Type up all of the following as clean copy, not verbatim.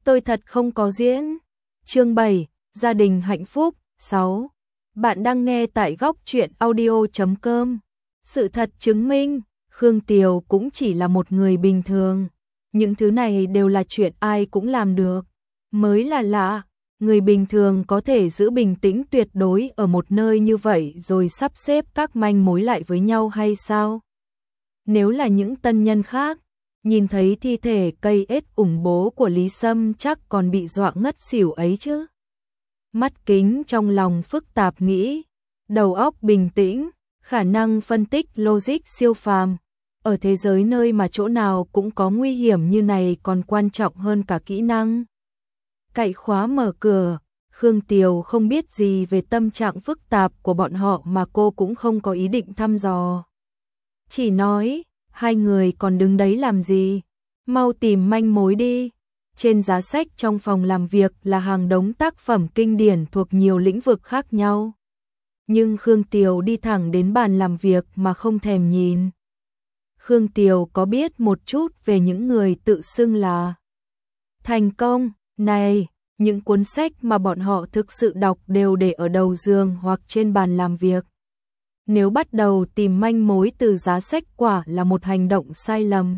Tôi thật không có diễn. Chương 7, gia đình hạnh phúc. 6. Bạn đang nghe tại góc truyện audio.com. Sự thật chứng minh, Khương Tiều cũng chỉ là một người bình thường. Những thứ này đều là chuyện ai cũng làm được. Mới là lạ, người bình thường có thể giữ bình tĩnh tuyệt đối ở một nơi như vậy rồi sắp xếp các manh mối lại với nhau hay sao? Nếu là những tân nhân khác, nhìn thấy thi thể cây ếch ủng bố của Lý Sâm chắc còn bị dọa ngất xỉu ấy chứ. Mắt Kính trong lòng phức tạp nghĩ, đầu óc bình tĩnh, khả năng phân tích logic siêu phàm. Ở thế giới nơi mà chỗ nào cũng có nguy hiểm như này còn quan trọng hơn cả kỹ năng. Cậy khóa mở cửa, Khương Tiều không biết gì về tâm trạng phức tạp của bọn họ mà cô cũng không có ý định thăm dò. Chỉ nói, hai người còn đứng đấy làm gì? Mau tìm manh mối đi. Trên giá sách trong phòng làm việc là hàng đống tác phẩm kinh điển thuộc nhiều lĩnh vực khác nhau. Nhưng Khương Tiều đi thẳng đến bàn làm việc mà không thèm nhìn. Khương Tiều có biết một chút về những người tự xưng là thành công. Này, những cuốn sách mà bọn họ thực sự đọc đều để ở đầu giường hoặc trên bàn làm việc. Nếu bắt đầu tìm manh mối từ giá sách quả là một hành động sai lầm.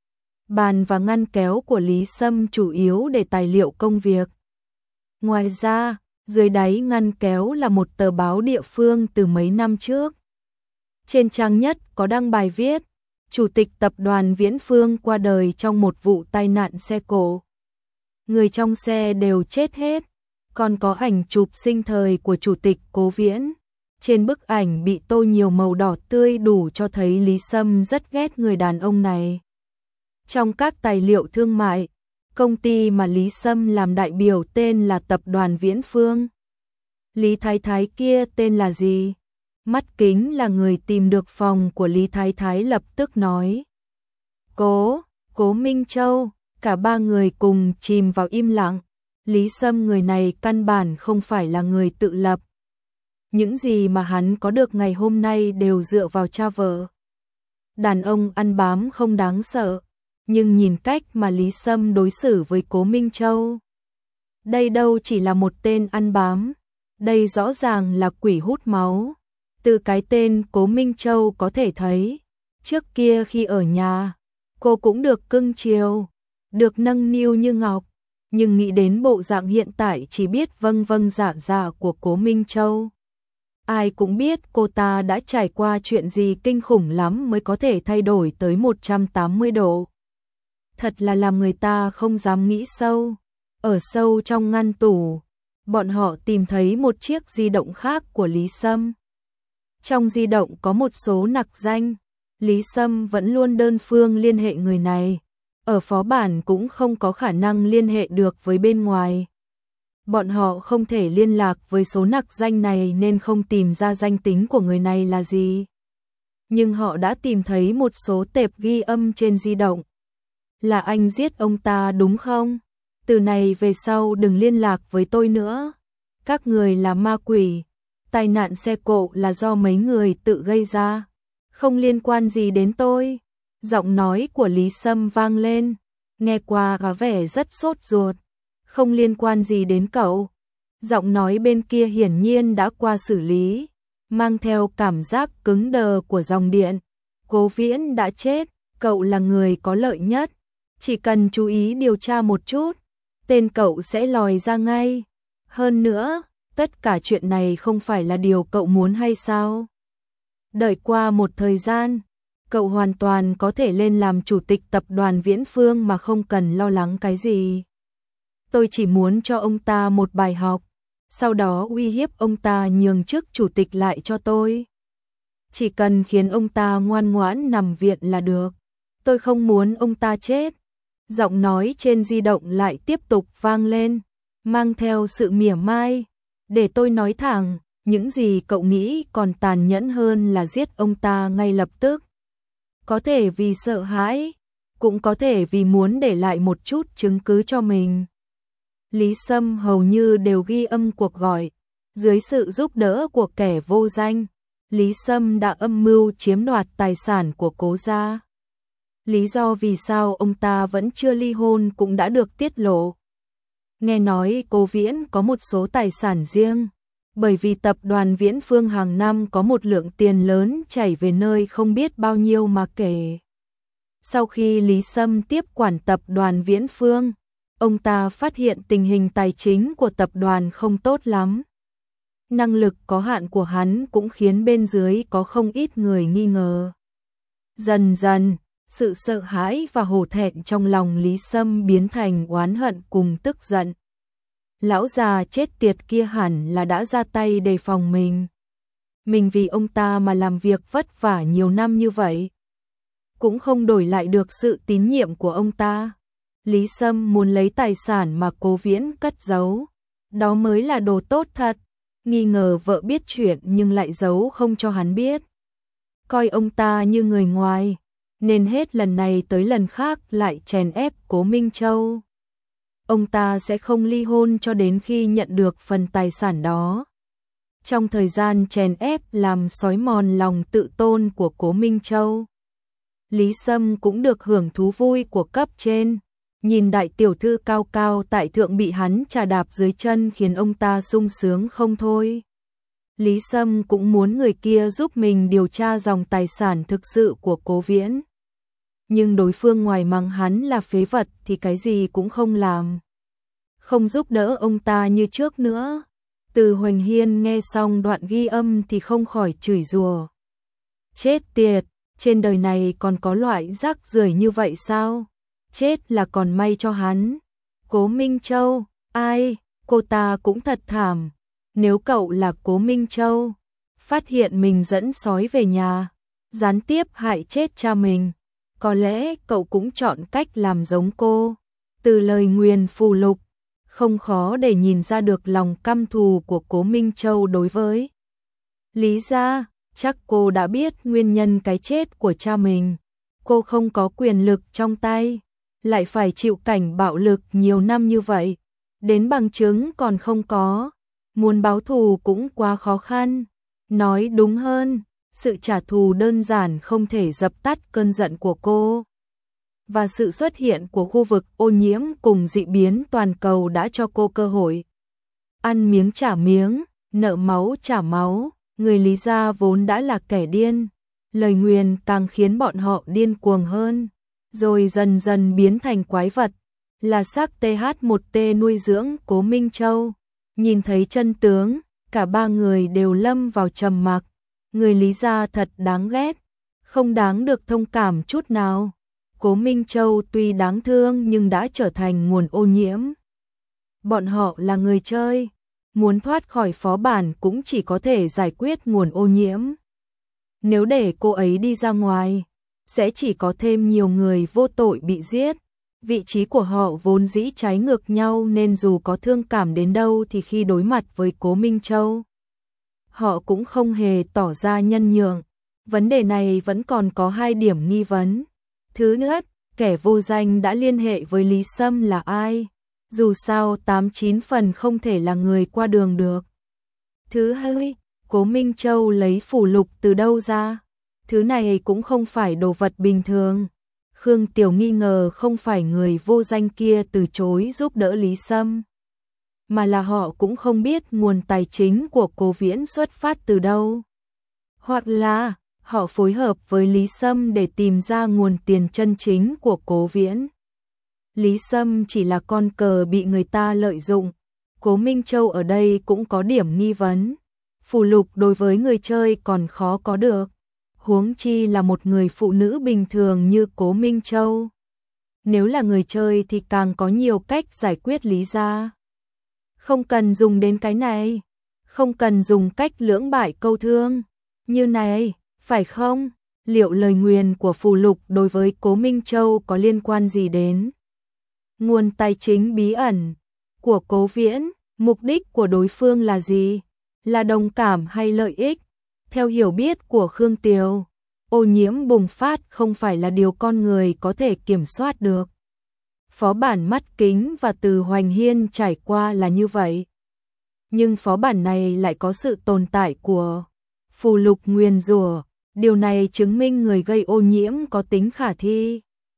Bàn và ngăn kéo của Lý Sâm chủ yếu để tài liệu công việc. Ngoài ra, dưới đáy ngăn kéo là một tờ báo địa phương từ mấy năm trước. Trên trang nhất có đăng bài viết, Chủ tịch tập đoàn Viễn Phương qua đời trong một vụ tai nạn xe cộ. Người trong xe đều chết hết, còn có ảnh chụp sinh thời của Chủ tịch Cố Viễn. Trên bức ảnh bị tô nhiều màu đỏ tươi đủ cho thấy Lý Sâm rất ghét người đàn ông này. Trong các tài liệu thương mại, công ty mà Lý Sâm làm đại biểu tên là Tập đoàn Viễn Phương. Lý Thái Thái kia tên là gì? Mắt Kính là người tìm được phòng của Lý Thái Thái lập tức nói. Cố Minh Châu, cả ba người cùng chìm vào im lặng. Lý Sâm người này căn bản không phải là người tự lập. Những gì mà hắn có được ngày hôm nay đều dựa vào cha vợ. Đàn ông ăn bám không đáng sợ, nhưng nhìn cách mà Lý Sâm đối xử với Cố Minh Châu. Đây đâu chỉ là một tên ăn bám, đây rõ ràng là quỷ hút máu. Từ cái tên Cố Minh Châu có thể thấy, trước kia khi ở nhà, cô cũng được cưng chiều, được nâng niu như ngọc, nhưng nghĩ đến bộ dạng hiện tại chỉ biết vâng vâng dạ dạ của Cố Minh Châu. Ai cũng biết cô ta đã trải qua chuyện gì kinh khủng lắm mới có thể thay đổi tới 180 độ. Thật là làm người ta không dám nghĩ sâu. Ở sâu trong ngăn tủ, bọn họ tìm thấy một chiếc di động khác của Lý Sâm. Trong di động có một số nặc danh, Lý Sâm vẫn luôn đơn phương liên hệ người này. Ở phó bản cũng không có khả năng liên hệ được với bên ngoài. Bọn họ không thể liên lạc với số nặc danh này nên không tìm ra danh tính của người này là gì. Nhưng họ đã tìm thấy một số tệp ghi âm trên di động. Là anh giết ông ta đúng không? Từ này về sau đừng liên lạc với tôi nữa. Các người là ma quỷ. Tai nạn xe cộ là do mấy người tự gây ra. Không liên quan gì đến tôi. Giọng nói của Lý Sâm vang lên. Nghe qua có vẻ rất sốt ruột. Không liên quan gì đến cậu. Giọng nói bên kia hiển nhiên đã qua xử lý, mang theo cảm giác cứng đờ của dòng điện. Cố Viễn đã chết, cậu là người có lợi nhất. Chỉ cần chú ý điều tra một chút, tên cậu sẽ lòi ra ngay. Hơn nữa, tất cả chuyện này không phải là điều cậu muốn hay sao? Đợi qua một thời gian, cậu hoàn toàn có thể lên làm chủ tịch tập đoàn Viễn Phương mà không cần lo lắng cái gì. Tôi chỉ muốn cho ông ta một bài học, sau đó uy hiếp ông ta nhường chức chủ tịch lại cho tôi. Chỉ cần khiến ông ta ngoan ngoãn nằm viện là được. Tôi không muốn ông ta chết. Giọng nói trên di động lại tiếp tục vang lên, mang theo sự mỉa mai. Để tôi nói thẳng, những gì cậu nghĩ còn tàn nhẫn hơn là giết ông ta ngay lập tức. Có thể vì sợ hãi, cũng có thể vì muốn để lại một chút chứng cứ cho mình. Lý Sâm hầu như đều ghi âm cuộc gọi. Dưới sự giúp đỡ của kẻ vô danh, Lý Sâm đã âm mưu chiếm đoạt tài sản của Cố gia. Lý do vì sao ông ta vẫn chưa ly hôn cũng đã được tiết lộ. Nghe nói Cố Viễn có một số tài sản riêng, bởi vì tập đoàn Viễn Phương hàng năm có một lượng tiền lớn chảy về nơi không biết bao nhiêu mà kể. Sau khi Lý Sâm tiếp quản tập đoàn Viễn Phương, ông ta phát hiện tình hình tài chính của tập đoàn không tốt lắm. Năng lực có hạn của hắn cũng khiến bên dưới có không ít người nghi ngờ. Dần dần, sự sợ hãi và hổ thẹn trong lòng Lý Sâm biến thành oán hận cùng tức giận. Lão già chết tiệt kia hẳn là đã ra tay đề phòng mình. Mình vì ông ta mà làm việc vất vả nhiều năm như vậy, cũng không đổi lại được sự tín nhiệm của ông ta. Lý Sâm muốn lấy tài sản mà Cố Viễn cất giấu, đó mới là đồ tốt thật. Nghi ngờ vợ biết chuyện nhưng lại giấu không cho hắn biết. Coi ông ta như người ngoài, nên hết lần này tới lần khác lại chèn ép Cố Minh Châu. Ông ta sẽ không ly hôn cho đến khi nhận được phần tài sản đó. Trong thời gian chèn ép làm xói mòn lòng tự tôn của Cố Minh Châu, Lý Sâm cũng được hưởng thú vui của cấp trên. Nhìn đại tiểu thư cao cao tại thượng bị hắn chà đạp dưới chân khiến ông ta sung sướng không thôi. Lý Sâm cũng muốn người kia giúp mình điều tra dòng tài sản thực sự của Cố Viễn. Nhưng đối phương ngoài mắng hắn là phế vật thì cái gì cũng không làm. Không giúp đỡ ông ta như trước nữa. Từ Hoành Hiên nghe xong đoạn ghi âm thì không khỏi chửi rủa. Chết tiệt, trên đời này còn có loại rác rưởi như vậy sao? Chết là còn may cho hắn. Cố Minh Châu, ai, cô ta cũng thật thảm. Nếu cậu là Cố Minh Châu, phát hiện mình dẫn sói về nhà, gián tiếp hại chết cha mình, có lẽ cậu cũng chọn cách làm giống cô. Từ lời nguyền phù lục, không khó để nhìn ra được lòng căm thù của Cố Minh Châu đối với Lý gia. Chắc cô đã biết nguyên nhân cái chết của cha mình. Cô không có quyền lực trong tay, lại phải chịu cảnh bạo lực nhiều năm như vậy, đến bằng chứng còn không có, muốn báo thù cũng quá khó khăn. Nói đúng hơn, sự trả thù đơn giản không thể dập tắt cơn giận của cô. Và sự xuất hiện của khu vực ô nhiễm cùng dị biến toàn cầu đã cho cô cơ hội. Ăn miếng trả miếng, nợ máu trả máu, người Lý gia vốn đã là kẻ điên, lời nguyền càng khiến bọn họ điên cuồng hơn. Rồi dần dần biến thành quái vật, là xác TH1T nuôi dưỡng Cố Minh Châu. Nhìn thấy chân tướng, cả ba người đều lâm vào trầm mặc. Người Lý gia thật đáng ghét, không đáng được thông cảm chút nào. Cố Minh Châu tuy đáng thương nhưng đã trở thành nguồn ô nhiễm. Bọn họ là người chơi, muốn thoát khỏi phó bản cũng chỉ có thể giải quyết nguồn ô nhiễm. Nếu để cô ấy đi ra ngoài, sẽ chỉ có thêm nhiều người vô tội bị giết. Vị trí của họ vốn dĩ trái ngược nhau nên dù có thương cảm đến đâu thì khi đối mặt với Cố Minh Châu, họ cũng không hề tỏ ra nhân nhượng. Vấn đề này vẫn còn có hai điểm nghi vấn. Thứ nhất, kẻ vô danh đã liên hệ với Lý Sâm là ai? Dù sao 89 phần không thể là người qua đường được. Thứ hai, Cố Minh Châu lấy phù lục từ đâu ra? Thứ này cũng không phải đồ vật bình thường. Khương Tiểu nghi ngờ không phải người vô danh kia từ chối giúp đỡ Lý Sâm, mà là họ cũng không biết nguồn tài chính của Cố Viễn xuất phát từ đâu. Hoặc là họ phối hợp với Lý Sâm để tìm ra nguồn tiền chân chính của Cố Viễn. Lý Sâm chỉ là con cờ bị người ta lợi dụng. Cố Minh Châu ở đây cũng có điểm nghi vấn. Phù lục đối với người chơi còn khó có được, huống chi là một người phụ nữ bình thường như Cố Minh Châu. Nếu là người chơi thì càng có nhiều cách giải quyết Lý gia. Không cần dùng đến cái này, không cần dùng cách lưỡng bại câu thương như này, phải không? Liệu lời nguyền của phù lục đối với Cố Minh Châu có liên quan gì đến nguồn tài chính bí ẩn của Cố Viễn? Mục đích của đối phương là gì? Là đồng cảm hay lợi ích? Theo hiểu biết của Khương Tiều, ô nhiễm bùng phát không phải là điều con người có thể kiểm soát được. Phó bản mắt kính và Từ Hoành Hiên trải qua là như vậy. Nhưng phó bản này lại có sự tồn tại của phù lục nguyền rủa. Điều này chứng minh người gây ô nhiễm có tính khả thi.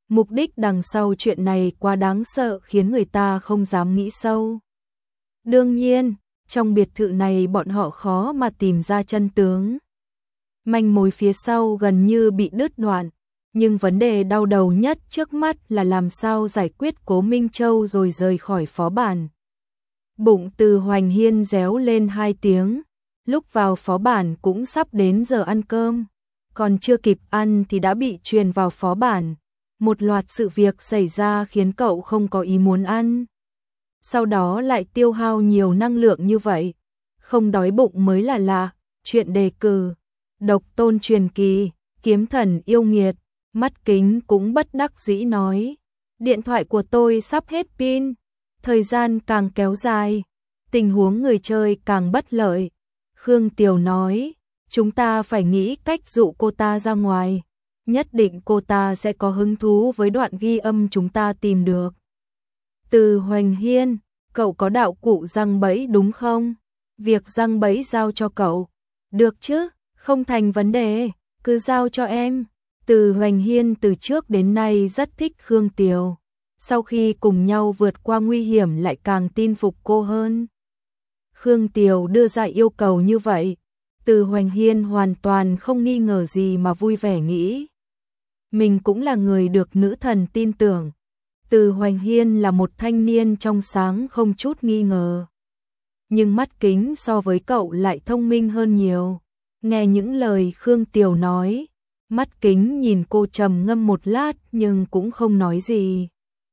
Mục đích đằng sau chuyện này quá đáng sợ khiến người ta không dám nghĩ sâu. Đương nhiên, trong biệt thự này bọn họ khó mà tìm ra chân tướng. Manh mối phía sau gần như bị đứt đoạn, nhưng vấn đề đau đầu nhất trước mắt là làm sao giải quyết Cố Minh Châu rồi rời khỏi phó bản. Bụng Từ Hoành Hiên réo lên 2 tiếng, lúc vào phó bản cũng sắp đến giờ ăn cơm, còn chưa kịp ăn thì đã bị truyền vào phó bản. Một loạt sự việc xảy ra khiến cậu không có ý muốn ăn. Sau đó lại tiêu hao nhiều năng lượng như vậy, không đói bụng mới là lạ. Chuyện đề cử, Độc Tôn truyền kỳ, Kiếm Thần yêu nghiệt. Mắt Kính cũng bất đắc dĩ nói, điện thoại của tôi sắp hết pin. Thời gian càng kéo dài, tình huống người chơi càng bất lợi. Khương Tiều nói, chúng ta phải nghĩ cách dụ cô ta ra ngoài. Nhất định cô ta sẽ có hứng thú với đoạn ghi âm chúng ta tìm được. Từ Hoành Hiên, cậu có đạo cụ giăng bẫy đúng không? Việc giăng bẫy giao cho cậu. Được chứ, không thành vấn đề, cứ giao cho em. Từ Hoành Hiên từ trước đến nay rất thích Khương Tiều. Sau khi cùng nhau vượt qua nguy hiểm lại càng tin phục cô hơn. Khương Tiều đưa ra yêu cầu như vậy, Từ Hoành Hiên hoàn toàn không nghi ngờ gì mà vui vẻ nghĩ. Mình cũng là người được nữ thần tin tưởng. Từ Hoành Hiên là một thanh niên trong sáng không chút nghi ngờ. Nhưng Mắt Kính so với cậu lại thông minh hơn nhiều. Nghe những lời Khương Tiều nói, Mắt Kính nhìn cô trầm ngâm một lát nhưng cũng không nói gì.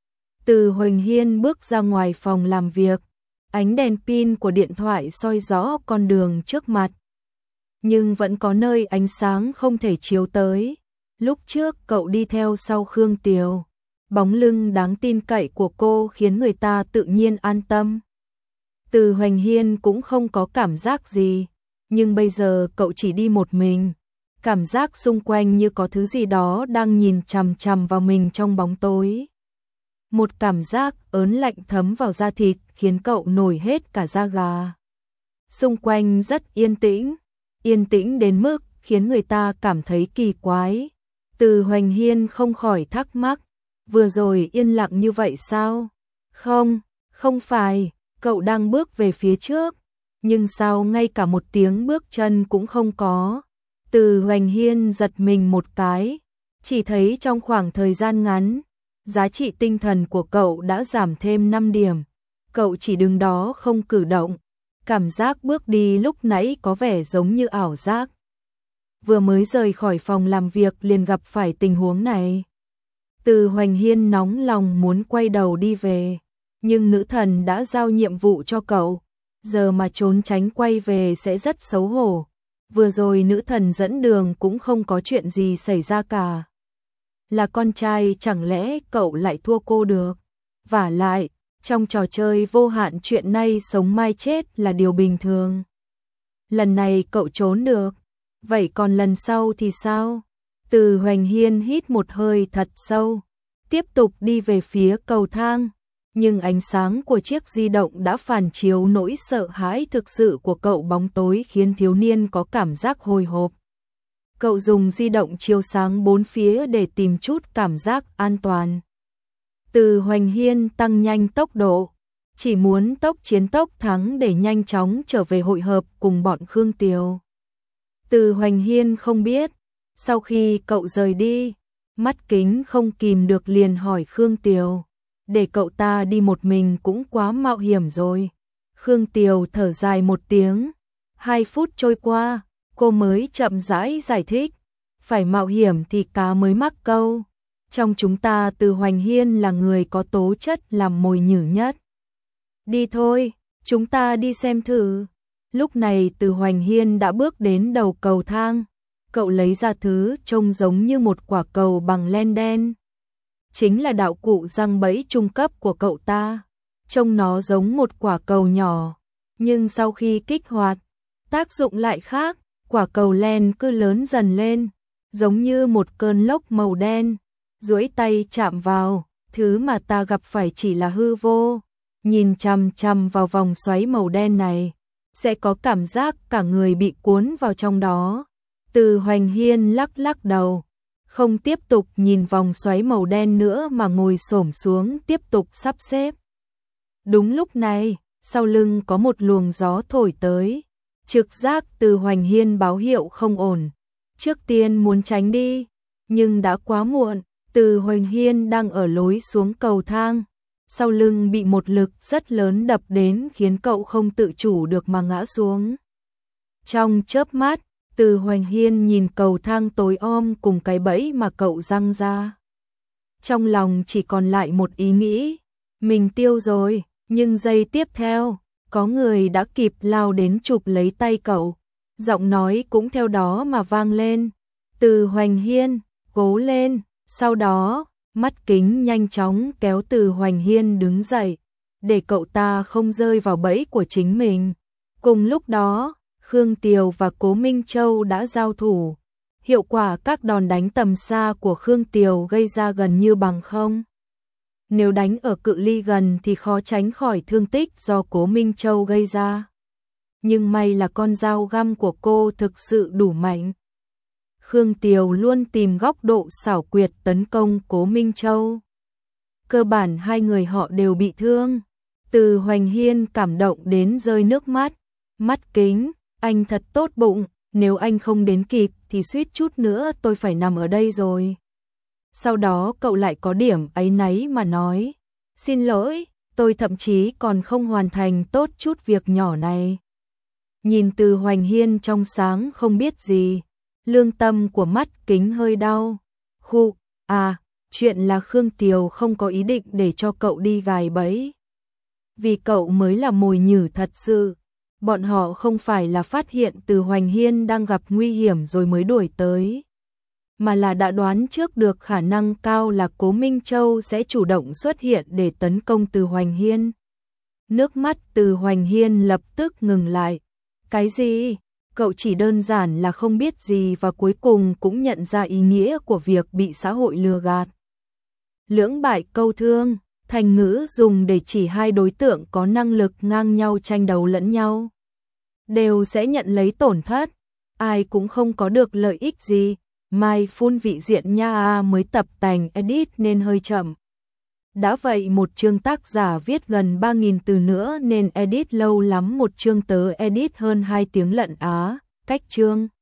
Từ Hoành Hiên bước ra ngoài phòng làm việc, ánh đèn pin của điện thoại soi rõ con đường trước mặt. Nhưng vẫn có nơi ánh sáng không thể chiếu tới. Lúc trước cậu đi theo sau Khương Tiều, bóng lưng đáng tin cậy của cô khiến người ta tự nhiên an tâm. Từ Hoành Hiên cũng không có cảm giác gì, nhưng bây giờ cậu chỉ đi một mình. Cảm giác xung quanh như có thứ gì đó đang nhìn chằm chằm vào mình trong bóng tối. Một cảm giác ớn lạnh thấm vào da thịt khiến cậu nổi hết cả da gà. Xung quanh rất yên tĩnh đến mức khiến người ta cảm thấy kỳ quái. Từ Hoành Hiên không khỏi thắc mắc, vừa rồi yên lặng như vậy sao? Không phải, cậu đang bước về phía trước, nhưng sao ngay cả một tiếng bước chân cũng không có. Từ Hoành Hiên giật mình một cái, chỉ thấy trong khoảng thời gian ngắn, giá trị tinh thần của cậu đã giảm thêm 5 điểm. Cậu chỉ đứng đó không cử động, cảm giác bước đi lúc nãy có vẻ giống như ảo giác. Vừa mới rời khỏi phòng làm việc liền gặp phải tình huống này. Từ Hoành Hiên nóng lòng muốn quay đầu đi về, nhưng nữ thần đã giao nhiệm vụ cho cậu, giờ mà trốn tránh quay về sẽ rất xấu hổ. Vừa rồi nữ thần dẫn đường cũng không có chuyện gì xảy ra cả. Là con trai chẳng lẽ cậu lại thua cô được? Vả lại, trong trò chơi vô hạn chuyện nay sống mai chết là điều bình thường. Lần này cậu trốn được, vậy còn lần sau thì sao? Từ Hoành Hiên hít một hơi thật sâu, tiếp tục đi về phía cầu thang. Nhưng ánh sáng của chiếc di động đã phản chiếu nỗi sợ hãi thực sự của cậu, bóng tối khiến thiếu niên có cảm giác hồi hộp. Cậu dùng di động chiếu sáng bốn phía để tìm chút cảm giác an toàn. Từ Hoành Hiên tăng nhanh tốc độ, chỉ muốn tốc chiến tốc thắng để nhanh chóng trở về hội hợp cùng bọn Khương Tiều. Từ Hoành Hiên không biết, sau khi cậu rời đi, Mắt Kính không kìm được liền hỏi Khương Tiều, để cậu ta đi một mình cũng quá mạo hiểm rồi. Khương Tiều thở dài một tiếng, 2 phút trôi qua, cô mới chậm rãi giải thích, phải mạo hiểm thì cá mới mắc câu. Trong chúng ta Từ Hoành Hiên là người có tố chất làm mồi nhử nhất. Đi thôi, chúng ta đi xem thử. Lúc này Từ Hoành Hiên đã bước đến đầu cầu thang, cậu lấy ra thứ trông giống như một quả cầu bằng len đen. Chính là đạo cụ giăng bẫy trung cấp của cậu ta. Trông nó giống một quả cầu nhỏ, nhưng sau khi kích hoạt, tác dụng lại khác, quả cầu len cứ lớn dần lên, giống như một cơn lốc màu đen. Duỗi tay chạm vào, thứ mà ta gặp phải chỉ là hư vô. Nhìn chằm chằm vào vòng xoáy màu đen này, sẽ có cảm giác cả người bị cuốn vào trong đó. Từ Hoành Hiên lắc lắc đầu, không tiếp tục nhìn vòng xoáy màu đen nữa mà ngồi xổm xuống tiếp tục sắp xếp. Đúng lúc này, sau lưng có một luồng gió thổi tới, trực giác Từ Hoành Hiên báo hiệu không ổn. Trước tiên muốn tránh đi, nhưng đã quá muộn, Từ Hoành Hiên đang ở lối xuống cầu thang, sau lưng bị một lực rất lớn đập đến khiến cậu không tự chủ được mà ngã xuống. Trong chớp mắt, Từ Hoành Hiên nhìn cầu thang tối om cùng cái bẫy mà cậu giăng ra. Trong lòng chỉ còn lại một ý nghĩ, mình tiêu rồi, nhưng giây tiếp theo, có người đã kịp lao đến chụp lấy tay cậu. Giọng nói cũng theo đó mà vang lên. Từ Hoành Hiên, cố lên, sau đó, Mắt Kính nhanh chóng kéo Từ Hoành Hiên đứng dậy, để cậu ta không rơi vào bẫy của chính mình. Cùng lúc đó, Khương Tiều và Cố Minh Châu đã giao thủ. Hiệu quả các đòn đánh tầm xa của Khương Tiều gây ra gần như bằng không. Nếu đánh ở cự ly gần thì khó tránh khỏi thương tích do Cố Minh Châu gây ra. Nhưng may là con dao găm của cô thực sự đủ mạnh. Khương Tiều luôn tìm góc độ xảo quyệt tấn công Cố Minh Châu. Cơ bản hai người họ đều bị thương. Từ Hoành Hiên cảm động đến rơi nước mắt. Mắt Kính, anh thật tốt bụng, nếu anh không đến kịp thì suýt chút nữa tôi phải nằm ở đây rồi. Sau đó cậu lại có điểm áy náy mà nói, xin lỗi, tôi thậm chí còn không hoàn thành tốt chút việc nhỏ này. Nhìn Từ Hoành Hiên trong sáng không biết gì, lương tâm của Mắt Kính hơi đau. Chuyện là Khương Tiều không có ý định để cho cậu đi gài bẫy. Vì cậu mới là mồi nhử thật sự. Bọn họ không phải là phát hiện Từ Hoành Hiên đang gặp nguy hiểm rồi mới đuổi tới, mà là đã đoán trước được khả năng cao là Cố Minh Châu sẽ chủ động xuất hiện để tấn công Từ Hoành Hiên. Nước mắt Từ Hoành Hiên lập tức ngừng lại. Cái gì? Cậu chỉ đơn giản là không biết gì và cuối cùng cũng nhận ra ý nghĩa của việc bị xã hội lừa gạt. Lưỡng bại câu thương, thành ngữ dùng để chỉ hai đối tượng có năng lực ngang nhau tranh đấu lẫn nhau, đều sẽ nhận lấy tổn thất, ai cũng không có được lợi ích gì. Mai phun vị diện nha, mới tập tành edit nên hơi chậm. Đã vậy một chương tác giả viết gần 3.000 từ nữa nên edit lâu lắm, một chương tớ edit hơn 2 tiếng lận á, cách chương.